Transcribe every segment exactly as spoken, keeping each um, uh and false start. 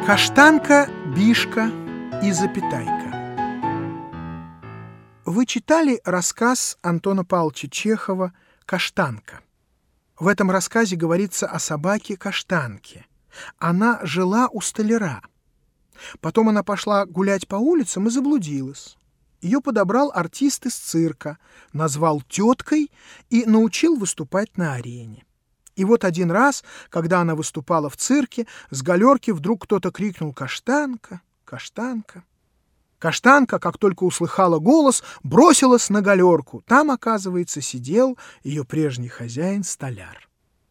Каштанка, Бишка и Запятайка. Вы читали рассказ Антона Павловича Чехова «Каштанка»? В этом рассказе говорится о собаке Каштанке. Она жила у столяра. Потом она пошла гулять по улицам и заблудилась. Ее подобрал артист из цирка, назвал теткой и научил выступать на арене. И вот один раз, когда она выступала в цирке, с галерки вдруг кто-то крикнул «Каштанка! Каштанка!». Каштанка, как только услыхала голос, бросилась на галерку. Там, оказывается, сидел ее прежний хозяин-столяр.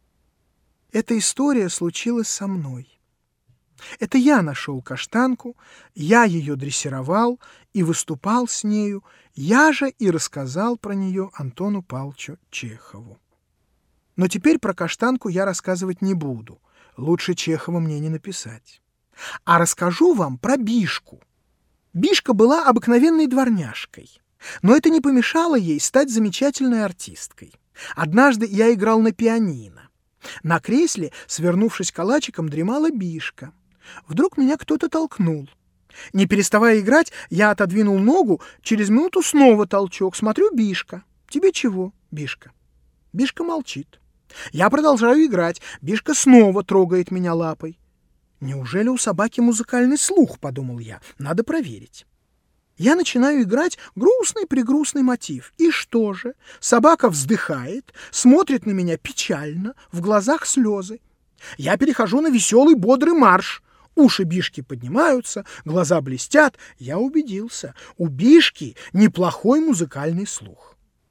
Эта история случилась со мной. Это я нашел Каштанку, я ее дрессировал и выступал с нею, я же и рассказал про нее Антону Павловичу Чехову. Но теперь про Каштанку я рассказывать не буду, лучше Чехова мне не написать. А расскажу вам про Бишку. Бишка была обыкновенной дворняжкой, но это не помешало ей стать замечательной артисткой. Однажды я играл на пианино. На кресле, свернувшись калачиком, дремала Бишка. Вдруг меня кто-то толкнул. Не переставая играть, я отодвинул ногу, через минуту снова толчок. Смотрю, Бишка. Тебе чего, Бишка? Бишка молчит. Я продолжаю играть. Бишка снова трогает меня лапой. Неужели у собаки музыкальный слух, подумал я. Надо проверить. Я начинаю играть грустный-прегрустный мотив. И что же? Собака вздыхает, смотрит на меня печально, в глазах слезы. Я перехожу на веселый бодрый марш. Уши Бишки поднимаются, глаза блестят. Я убедился, у Бишки неплохой музыкальный слух.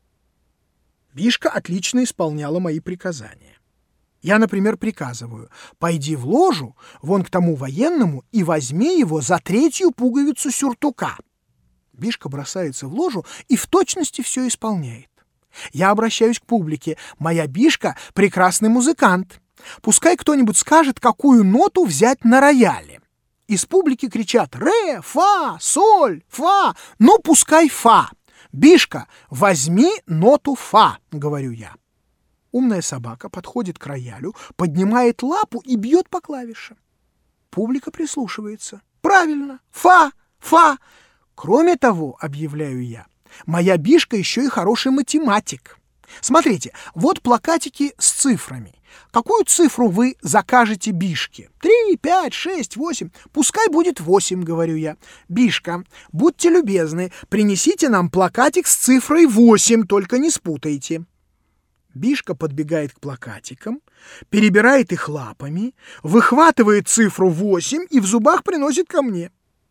Бишка отлично исполняла мои приказания. Я, например, приказываю: пойди в ложу, вон к тому военному, и возьми его за третью пуговицу сюртука. Бишка бросается в ложу и в точности все исполняет. Я обращаюсь к публике: моя Бишка — прекрасный музыкант. Пускай кто-нибудь скажет, какую ноту взять на рояле. Из публики кричат: ре, фа, соль, фа, ну пускай фа. Бишка, возьми ноту фа, говорю я. Умная собака подходит к роялю, поднимает лапу и бьет по клавишам. Публика прислушивается. Правильно, фа, фа. Кроме того, объявляю я, моя Бишка еще и хороший математик. Смотрите, вот плакатики с цифрами. Какую цифру вы закажете Бишке? Три, пять, шесть, восемь. Пускай будет восемь, говорю я. Бишка, будьте любезны, принесите нам плакатик с цифрой восемь, только не спутайте. Бишка подбегает к плакатикам, перебирает их лапами, выхватывает цифру восемь и в зубах приносит ко мне.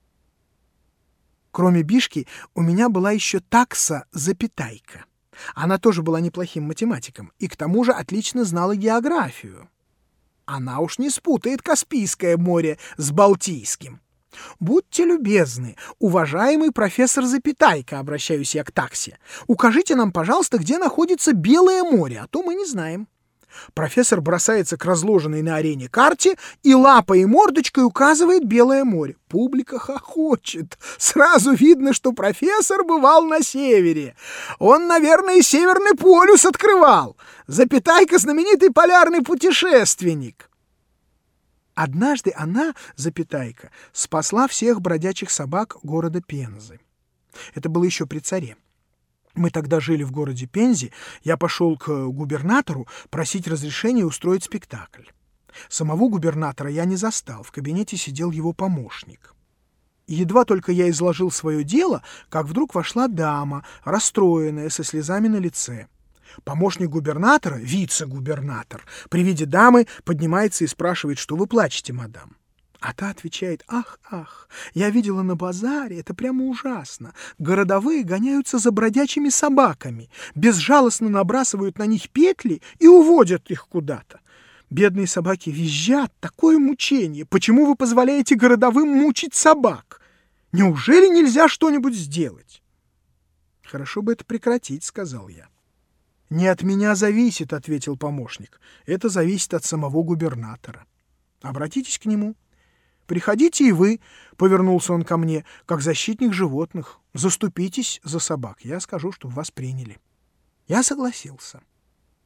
Кроме Бишки, у меня была еще такса Запятайка. Она тоже была неплохим математиком и к тому же отлично знала географию. Она уж не спутает Каспийское море с Балтийским. Будьте любезны, уважаемый профессор Запятайка, обращаюсь я к таксе, укажите нам, пожалуйста, где находится Белое море, а то мы не знаем. Профессор бросается к разложенной на арене карте и лапой и мордочкой указывает Белое море. Публика хохочет. Сразу видно, что профессор бывал на севере. Он, наверное, и Северный полюс открывал. Запятайка — знаменитый полярный путешественник. Однажды она, Запятайка, спасла всех бродячих собак города Пензы. Это было еще при царе. Мы тогда жили в городе Пензе, я пошел к губернатору просить разрешения устроить спектакль. Самого губернатора я не застал, в кабинете сидел его помощник. И едва только я изложил свое дело, как вдруг вошла дама, расстроенная, со слезами на лице. Помощник губернатора, вице-губернатор, при виде дамы поднимается и спрашивает: что вы плачете, мадам? А та отвечает: ах, ах, я видела на базаре, это прямо ужасно. Городовые гоняются за бродячими собаками, безжалостно набрасывают на них петли и уводят их куда-то. Бедные собаки визжат, такое мучение. Почему вы позволяете городовым мучить собак? Неужели нельзя что-нибудь сделать? Хорошо бы это прекратить, сказал я. Не от меня зависит, ответил помощник. Это зависит от самого губернатора. Обратитесь к нему. «Приходите и вы», — повернулся он ко мне, — «как защитник животных. Заступитесь за собак. Я скажу, что вас приняли». Я согласился.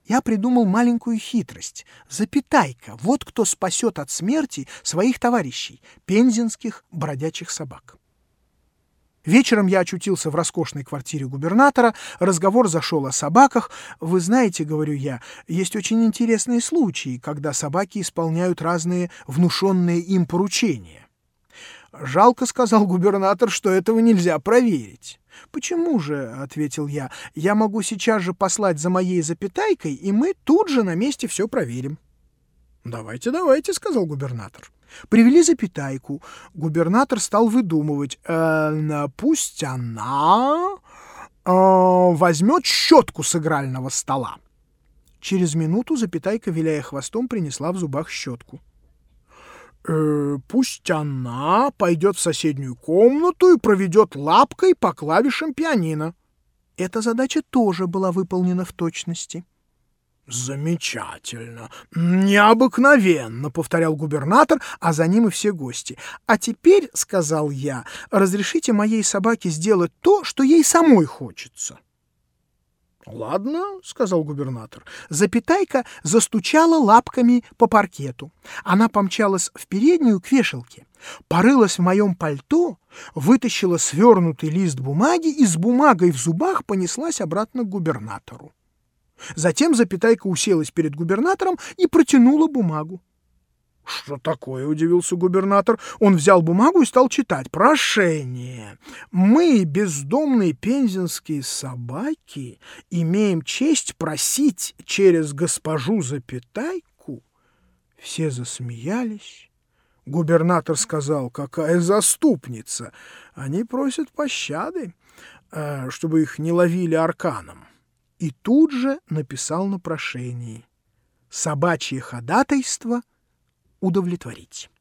Я придумал маленькую хитрость. Запятайка. Вот кто спасет от смерти своих товарищей, пензенских бродячих собак. Вечером я очутился в роскошной квартире губернатора, разговор зашел о собаках. Вы знаете, говорю я, есть очень интересные случаи, когда собаки исполняют разные внушенные им поручения. «Жалко, — сказал губернатор, — что этого нельзя проверить». «Почему же, — ответил я, — я могу сейчас же послать за моей запятайкой, и мы тут же на месте все проверим». «Давайте, давайте, — сказал губернатор». Привели запятайку. Губернатор стал выдумывать. «Э, пусть она э, возьмет щетку с игрального стола». Через минуту запятайка, виляя хвостом, принесла в зубах щетку. Э, «Пусть она пойдет в соседнюю комнату и проведет лапкой по клавишам пианино». Эта задача тоже была выполнена в точности. «Замечательно! Необыкновенно!» — повторял губернатор, а за ним и все гости. «А теперь, — сказал я, — разрешите моей собаке сделать то, что ей самой хочется». «Ладно, — сказал губернатор». Запятайка застучала лапками по паркету. Она помчалась в переднюю к вешалке, порылась в моем пальто, вытащила свернутый лист бумаги и с бумагой в зубах понеслась обратно к губернатору. Затем запятайка уселась перед губернатором и протянула бумагу. «Что такое?» — удивился губернатор. Он взял бумагу и стал читать. «Прошение. Мы, бездомные пензенские собаки, имеем честь просить через госпожу запятайку». Все засмеялись. Губернатор сказал: «Какая заступница! Они просят пощады, чтобы их не ловили арканом». И тут же написал на прошении: «Собачье ходатайство удовлетворить».